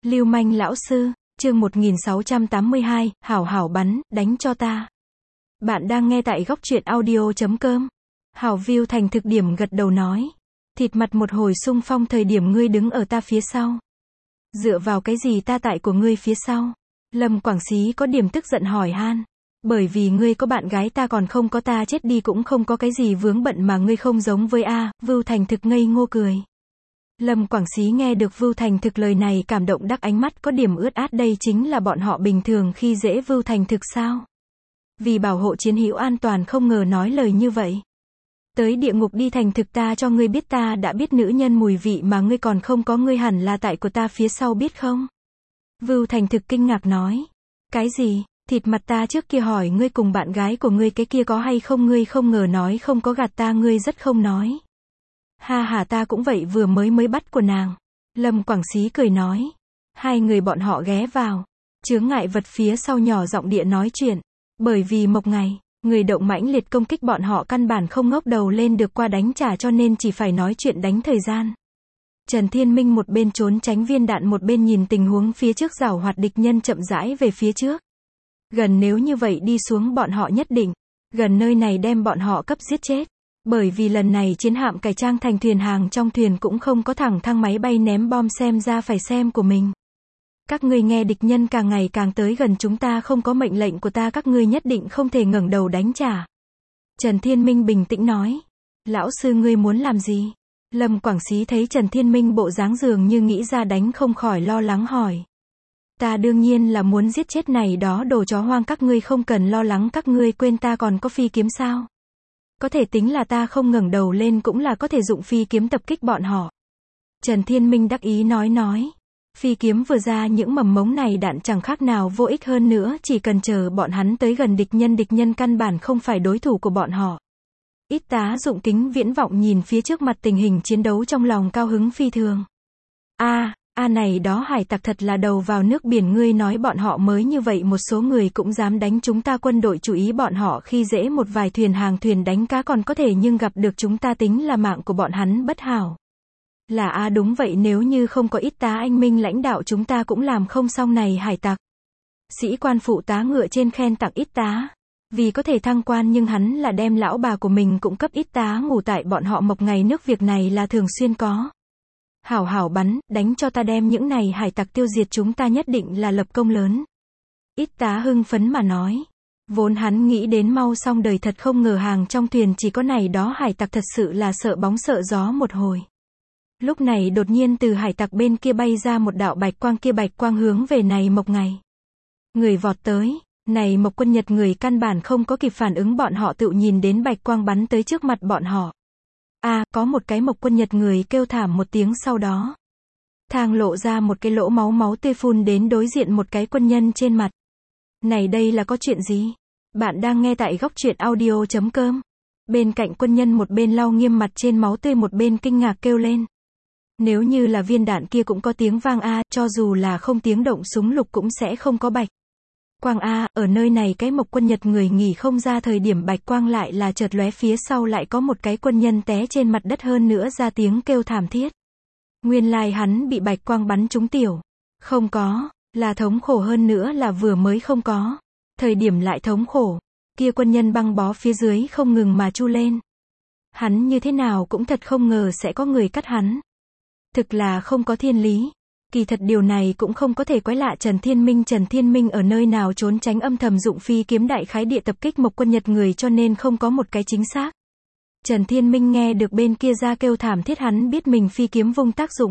Lưu manh lão sư, chương 1682, hảo hảo bắn, đánh cho ta. Bạn đang nghe tại góc truyện audio.com. Hảo view thành thực điểm gật đầu nói. Thịt mặt một hồi xung phong thời điểm ngươi đứng ở ta phía sau. Dựa vào cái gì ta tại của ngươi phía sau? Lâm Quảng Xí có điểm tức giận hỏi han. Bởi vì ngươi có bạn gái ta còn không có ta chết đi cũng không có cái gì vướng bận mà ngươi không giống với a. Vưu Thành Thực ngây ngô cười. Lâm Quảng Xí nghe được Vưu Thành Thực lời này cảm động đắc ánh mắt có điểm ướt át, đây chính là bọn họ bình thường khi dễ Vưu Thành Thực sao? Vì bảo hộ chiến hữu an toàn không ngờ nói lời như vậy. Tới địa ngục đi Thành Thực, ta cho ngươi biết ta đã biết nữ nhân mùi vị mà ngươi còn không có, ngươi hẳn là tại của ta phía sau biết không? Vưu Thành Thực kinh ngạc nói. Cái gì? Thịt mặt ta trước kia hỏi ngươi cùng bạn gái của ngươi cái kia có hay không, ngươi không ngờ nói không có, gạt ta, ngươi rất không nói. Ha ha, ta cũng vậy, vừa mới bắt của nàng. Lâm Quảng Xí cười nói. Hai người bọn họ ghé vào chướng ngại vật phía sau nhỏ giọng địa nói chuyện. Bởi vì một ngày, người động mãnh liệt công kích bọn họ căn bản không ngóc đầu lên được qua đánh trả cho nên chỉ phải nói chuyện đánh thời gian. Trần Thiên Minh một bên trốn tránh viên đạn một bên nhìn tình huống phía trước, giảo hoạt địch nhân chậm rãi về phía trước. Gần nếu như vậy đi xuống bọn họ nhất định gần nơi này đem bọn họ cấp giết chết. Bởi vì lần này chiến hạm cải trang thành thuyền hàng, trong thuyền cũng không có thẳng thang máy bay ném bom, xem ra phải xem của mình. Các ngươi nghe, địch nhân càng ngày càng tới gần chúng ta, không có mệnh lệnh của ta các ngươi nhất định không thể ngẩng đầu đánh trả. Trần Thiên Minh bình tĩnh nói. Lão sư ngươi muốn làm gì? Lâm Quảng Xí thấy Trần Thiên Minh bộ dáng dường như nghĩ ra đánh không khỏi lo lắng hỏi. Ta đương nhiên là muốn giết chết này đó đồ chó hoang, các ngươi không cần lo lắng, các ngươi quên ta còn có phi kiếm sao? Có thể tính là ta không ngẩng đầu lên cũng là có thể dụng phi kiếm tập kích bọn họ. Trần Thiên Minh đắc ý nói. Phi kiếm vừa ra, những mầm mống này đạn chẳng khác nào vô ích, hơn nữa chỉ cần chờ bọn hắn tới gần địch nhân căn bản không phải đối thủ của bọn họ. Ít tá dụng kính viễn vọng nhìn phía trước mặt tình hình chiến đấu, trong lòng cao hứng phi thường. Này đó hải tặc thật là đầu vào nước biển, ngươi nói bọn họ mới như vậy một số người cũng dám đánh chúng ta quân đội, chú ý bọn họ khi dễ một vài thuyền hàng thuyền đánh cá còn có thể, nhưng gặp được chúng ta tính là mạng của bọn hắn bất hảo. Là đúng vậy, nếu như không có ít tá anh minh lãnh đạo chúng ta cũng làm không xong này hải tặc. Sĩ quan phụ tá ngựa trên khen tặng ít tá. Vì có thể thăng quan nhưng hắn là đem lão bà của mình cũng cấp ít tá ngủ tại bọn họ mộc ngày nước, việc này là thường xuyên có. Hảo hảo bắn, đánh cho ta đem những này hải tặc tiêu diệt, chúng ta nhất định là lập công lớn. Ít tá hưng phấn mà nói. Vốn hắn nghĩ đến mau xong đời, thật không ngờ hàng trong thuyền chỉ có này đó hải tặc, thật sự là sợ bóng sợ gió một hồi. Lúc này đột nhiên từ hải tặc bên kia bay ra một đạo bạch quang, kia bạch quang hướng về này mộc ngày. Người vọt tới, này mộc quân Nhật người căn bản không có kịp phản ứng, bọn họ tự nhìn đến bạch quang bắn tới trước mặt bọn họ. Có một cái mộc quân Nhật người kêu thảm một tiếng, sau đó thang lộ ra một cái lỗ, máu tươi phun đến đối diện một cái quân nhân trên mặt. Này đây là có chuyện gì? Bạn đang nghe tại góc truyện audio.com. Bên cạnh quân nhân một bên lau nghiêm mặt trên máu tươi một bên kinh ngạc kêu lên. Nếu như là viên đạn kia cũng có tiếng vang cho dù là không tiếng động súng lục cũng sẽ không có bạch quang ở nơi này cái mộc quân Nhật người nghỉ không ra thời điểm bạch quang lại là chợt lóe, phía sau lại có một cái quân nhân té trên mặt đất, hơn nữa ra tiếng kêu thảm thiết. Nguyên lai hắn bị bạch quang bắn trúng tiểu. Không có, là thống khổ, hơn nữa là vừa mới không có thời điểm lại thống khổ. Kia quân nhân băng bó phía dưới không ngừng mà chu lên. Hắn như thế nào cũng thật không ngờ sẽ có người cắt hắn. Thực là không có thiên lý. Kỳ thật điều này cũng không có thể quái lạ Trần Thiên Minh ở nơi nào trốn tránh, âm thầm dụng phi kiếm đại khái địa tập kích mộc quân Nhật người, cho nên không có một cái chính xác. Trần Thiên Minh nghe được bên kia ra kêu thảm thiết, hắn biết mình phi kiếm vung tác dụng.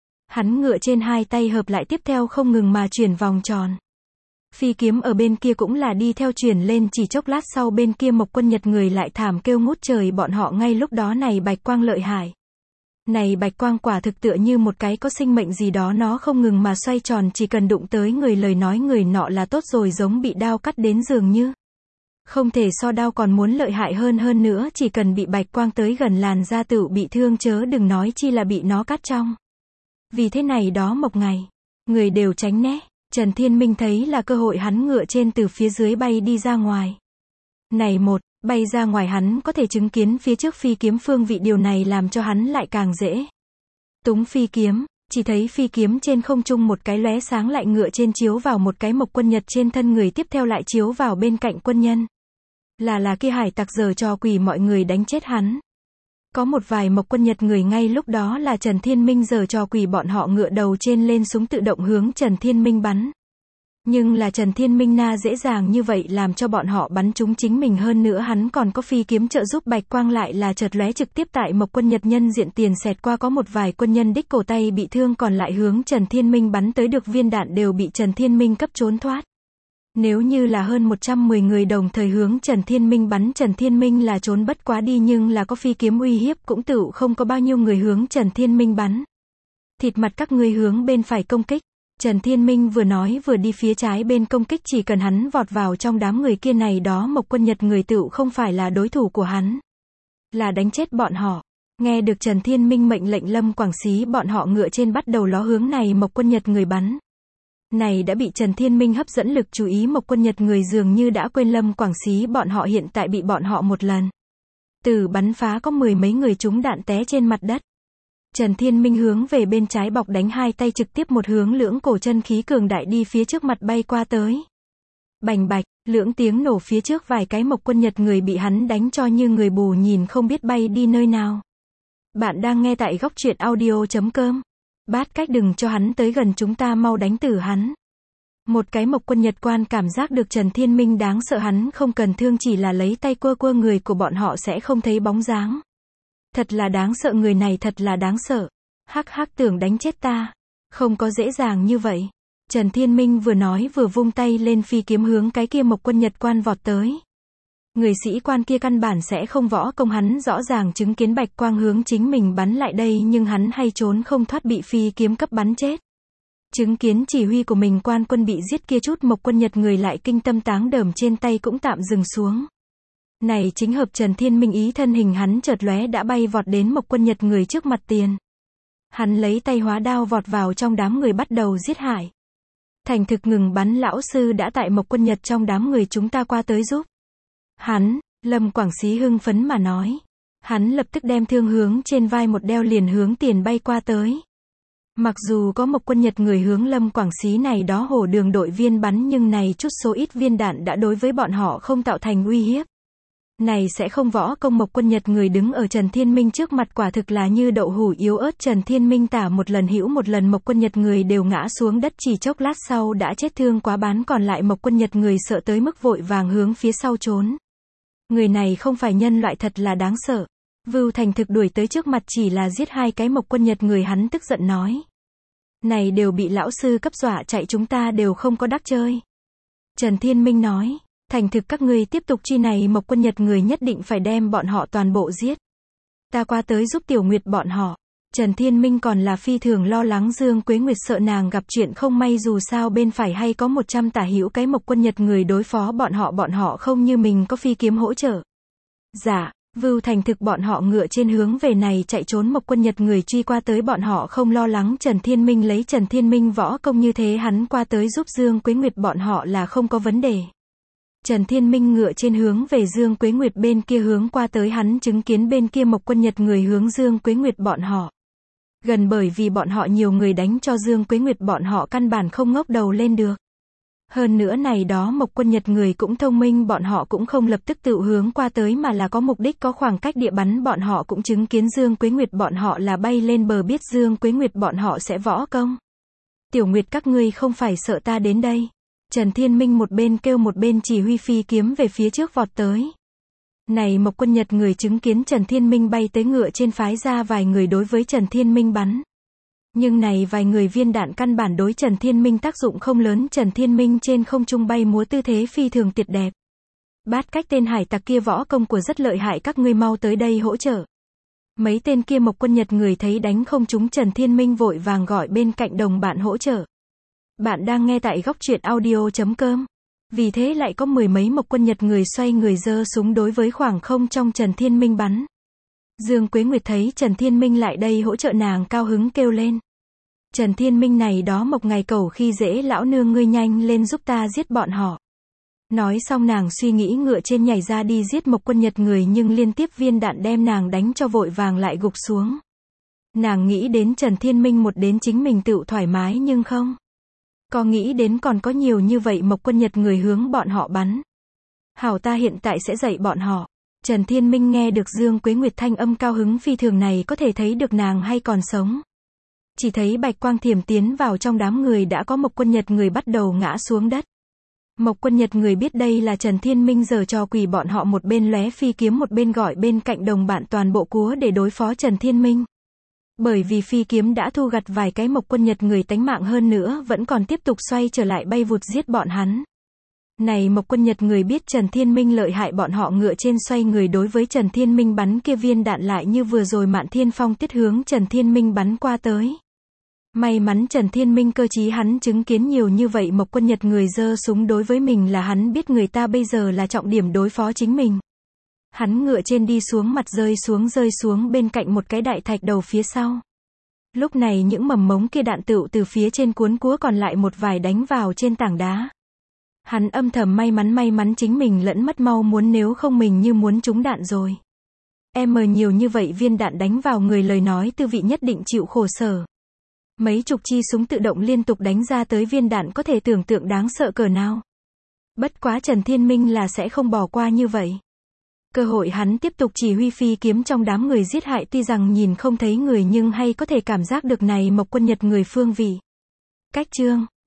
Hắn ngựa trên hai tay hợp lại, tiếp theo không ngừng mà chuyển vòng tròn. Phi kiếm ở bên kia cũng là đi theo chuyển lên, chỉ chốc lát sau bên kia mộc quân Nhật người lại thảm kêu ngút trời, bọn họ ngay lúc đó này bạch quang lợi hại. Này bạch quang quả thực tựa như một cái có sinh mệnh gì đó, nó không ngừng mà xoay tròn, chỉ cần đụng tới người, lời nói người nọ là tốt rồi, giống bị đao cắt đến dường như. Không thể so đao còn muốn lợi hại hơn nữa, chỉ cần bị bạch quang tới gần làn da tự bị thương, chớ đừng nói chi là bị nó cắt trong. Vì thế này đó mộc ngày, người đều tránh né. Trần Thiên Minh thấy là cơ hội, hắn ngựa trên từ phía dưới bay đi ra ngoài. Này bay ra ngoài hắn có thể chứng kiến phía trước phi kiếm phương vị, điều này làm cho hắn lại càng dễ túng phi kiếm. Chỉ thấy phi kiếm trên không trung một cái lóe sáng lại ngựa trên chiếu vào một cái mộc quân nhật trên thân người, tiếp theo lại chiếu vào bên cạnh quân nhân. Là kia hải tặc giở trò quỷ mọi người đánh chết hắn. Có một vài mộc quân nhật người ngay lúc đó là Trần Thiên Minh giở trò quỷ bọn họ ngựa đầu trên lên súng tự động hướng Trần Thiên Minh bắn. Nhưng là Trần Thiên Minh na dễ dàng như vậy làm cho bọn họ bắn trúng chính mình, hơn nữa hắn còn có phi kiếm trợ giúp, bạch quang lại là chợt lóe trực tiếp tại mộc quân nhật nhân diện tiền xẹt qua, có một vài quân nhân đích cổ tay bị thương, còn lại hướng Trần Thiên Minh bắn tới được viên đạn đều bị Trần Thiên Minh cấp trốn thoát. Nếu như là hơn 110 người đồng thời hướng Trần Thiên Minh bắn, Trần Thiên Minh là trốn bất quá đi, nhưng là có phi kiếm uy hiếp cũng tựu không có bao nhiêu người hướng Trần Thiên Minh bắn. Thịt mặt các ngươi hướng bên phải công kích. Trần Thiên Minh vừa nói vừa đi phía trái bên công kích, chỉ cần hắn vọt vào trong đám người kia này đó mộc quân nhật người tựu không phải là đối thủ của hắn. Là đánh chết bọn họ. Nghe được Trần Thiên Minh mệnh lệnh, Lâm Quảng Xí bọn họ ngựa trên bắt đầu ló hướng này mộc quân nhật người bắn. Này đã bị Trần Thiên Minh hấp dẫn lực chú ý, mộc quân nhật người dường như đã quên Lâm Quảng Xí bọn họ hiện tại bị bọn họ một lần từ bắn phá, có 10 mấy người trúng đạn té trên mặt đất. Trần Thiên Minh hướng về bên trái bọc đánh, hai tay trực tiếp một hướng, lưỡng cổ chân khí cường đại đi phía trước mặt bay qua tới. Bành bạch, lưỡng tiếng nổ, phía trước vài cái mộc quân nhật người bị hắn đánh cho như người mù nhìn không biết bay đi nơi nào. Bạn đang nghe tại góc truyện audio.com. Bát cách, đừng cho hắn tới gần chúng ta, mau đánh tử hắn. Một cái mộc quân nhật quan cảm giác được Trần Thiên Minh đáng sợ, hắn không cần thương, chỉ là lấy tay quơ quơ người của bọn họ sẽ không thấy bóng dáng. Thật là đáng sợ, người này thật là đáng sợ. Hắc hắc, tưởng đánh chết ta. Không có dễ dàng như vậy. Trần Thiên Minh vừa nói vừa vung tay lên, phi kiếm hướng cái kia mộc quân nhật quan vọt tới. Người sĩ quan kia căn bản sẽ không võ công, hắn rõ ràng chứng kiến bạch quang hướng chính mình bắn lại đây, nhưng hắn hay trốn không thoát, bị phi kiếm cấp bắn chết. Chứng kiến chỉ huy của mình quan quân bị giết, kia chút mộc quân nhật người lại kinh tâm táng đờm, trên tay cũng tạm dừng xuống. Này chính hợp Trần Thiên Minh ý, thân hình hắn chợt lóe đã bay vọt đến mộc quân nhật người trước mặt tiền. Hắn lấy tay hóa đao vọt vào trong đám người bắt đầu giết hại. Thành thực ngừng bắn, lão sư đã tại mộc quân nhật trong đám người chúng ta qua tới giúp hắn. Lâm Quảng Xí hưng phấn mà nói. Hắn lập tức đem thương hướng trên vai một đeo, liền hướng tiền bay qua tới. Mặc dù có mộc quân nhật người hướng Lâm Quảng Xí này đó hổ đường đội viên bắn, nhưng này chút số ít viên đạn đã đối với bọn họ không tạo thành uy hiếp. Này sẽ không võ công mộc quân nhật người đứng ở Trần Thiên Minh trước mặt quả thực là như đậu hủ yếu ớt. Trần Thiên Minh tả một lần hữu một lần, mộc quân nhật người đều ngã xuống đất, chỉ chốc lát sau đã chết thương quá bán, còn lại mộc quân nhật người sợ tới mức vội vàng hướng phía sau trốn. Người này không phải nhân loại, thật là đáng sợ. Vưu Thành Thực đuổi tới trước mặt, chỉ là giết hai cái mộc quân nhật người, hắn tức giận nói. Này đều bị lão sư cấp dọa chạy, chúng ta đều không có đắc chơi. Trần Thiên Minh nói. Thành Thực, các ngươi tiếp tục chi này mộc quân nhật người, nhất định phải đem bọn họ toàn bộ giết. Ta qua tới giúp Tiểu Nguyệt bọn họ. Trần Thiên Minh còn là phi thường lo lắng Dương Quế Nguyệt, sợ nàng gặp chuyện không may, dù sao bên phải hay có 100 tả hữu cái mộc quân nhật người đối phó bọn họ không như mình có phi kiếm hỗ trợ. Dạ, Vưu Thành Thực bọn họ ngựa trên hướng về này chạy trốn, mộc quân nhật người truy qua tới, bọn họ không lo lắng. Trần Thiên Minh lấy Trần Thiên Minh võ công như thế, hắn qua tới giúp Dương Quế Nguyệt bọn họ là không có vấn đề. Trần Thiên Minh ngựa trên hướng về Dương Quế Nguyệt bên kia hướng qua tới, hắn chứng kiến bên kia mộc quân nhật người hướng Dương Quế Nguyệt bọn họ gần, bởi vì bọn họ nhiều người đánh cho Dương Quế Nguyệt bọn họ căn bản không ngóc đầu lên được. Hơn nữa này đó mộc quân nhật người cũng thông minh, bọn họ cũng không lập tức tự hướng qua tới mà là có mục đích, có khoảng cách địa bắn. Bọn họ cũng chứng kiến Dương Quế Nguyệt bọn họ là bay lên bờ, biết Dương Quế Nguyệt bọn họ sẽ võ công. Tiểu Nguyệt, các ngươi không phải sợ ta đến đây. Trần Thiên Minh một bên kêu một bên chỉ huy phi kiếm về phía trước vọt tới. Này mộc quân nhật người chứng kiến Trần Thiên Minh bay tới, ngựa trên phái ra vài người đối với Trần Thiên Minh bắn. Nhưng này vài người viên đạn căn bản đối Trần Thiên Minh tác dụng không lớn. Trần Thiên Minh trên không trung bay múa tư thế phi thường tuyệt đẹp. Bát cách, tên hải tặc kia võ công của rất lợi hại, các ngươi mau tới đây hỗ trợ. Mấy tên kia mộc quân nhật người thấy đánh không trúng Trần Thiên Minh, vội vàng gọi bên cạnh đồng bạn hỗ trợ. Bạn đang nghe tại góc truyện audio.com. Vì thế lại có 10 mấy mộc quân nhật người xoay người giơ súng đối với khoảng không trong Trần Thiên Minh bắn. Dương Quế Nguyệt thấy Trần Thiên Minh lại đây hỗ trợ, nàng cao hứng kêu lên. Trần Thiên Minh này đó mộc ngài cẩu khi dễ lão nương, ngươi nhanh lên giúp ta giết bọn họ. Nói xong nàng suy nghĩ ngựa trên nhảy ra đi giết mộc quân nhật người, nhưng liên tiếp viên đạn đem nàng đánh cho vội vàng lại gục xuống. Nàng nghĩ đến Trần Thiên Minh một đến chính mình tự thoải mái nhưng không. Có nghĩ đến còn có nhiều như vậy Mộc Quân Nhật người hướng bọn họ bắn. Hảo ta hiện tại sẽ dạy bọn họ. Trần Thiên Minh nghe được Dương Quế Nguyệt thanh âm cao hứng phi thường này có thể thấy được nàng hay còn sống. Chỉ thấy bạch quang thiểm tiến vào trong đám người đã có Mộc Quân Nhật người bắt đầu ngã xuống đất. Mộc Quân Nhật người biết đây là Trần Thiên Minh giở trò quỷ bọn họ một bên lóe phi kiếm một bên gọi bên cạnh đồng bạn toàn bộ cúa để đối phó Trần Thiên Minh. Bởi vì phi kiếm đã thu gặt vài cái Mộc Quân Nhật người tánh mạng hơn nữa vẫn còn tiếp tục xoay trở lại bay vụt giết bọn hắn. Này Mộc Quân Nhật người biết Trần Thiên Minh lợi hại bọn họ ngựa trên xoay người đối với Trần Thiên Minh bắn kia viên đạn lại như vừa rồi Mạn Thiên Phong tiết hướng Trần Thiên Minh bắn qua tới. May mắn Trần Thiên Minh cơ trí hắn chứng kiến nhiều như vậy Mộc Quân Nhật người giơ súng đối với mình là hắn biết người ta bây giờ là trọng điểm đối phó chính mình. Hắn ngựa trên đi xuống mặt rơi xuống bên cạnh một cái đại thạch đầu phía sau. Lúc này những mầm mống kia đạn tựu từ phía trên cuốn cúa còn lại một vài đánh vào trên tảng đá. Hắn âm thầm may mắn chính mình lẫn mất mau muốn nếu không mình như muốn trúng đạn rồi. Nhiều như vậy viên đạn đánh vào người lời nói tư vị nhất định chịu khổ sở. Mấy chục chi súng tự động liên tục đánh ra tới viên đạn có thể tưởng tượng đáng sợ cỡ nào. Bất quá Trần Thiên Minh là sẽ không bỏ qua như vậy. Cơ hội hắn tiếp tục chỉ huy phi kiếm trong đám người giết hại tuy rằng nhìn không thấy người nhưng hay có thể cảm giác được này Mộc Quân Nhật người phương vị. Cách chương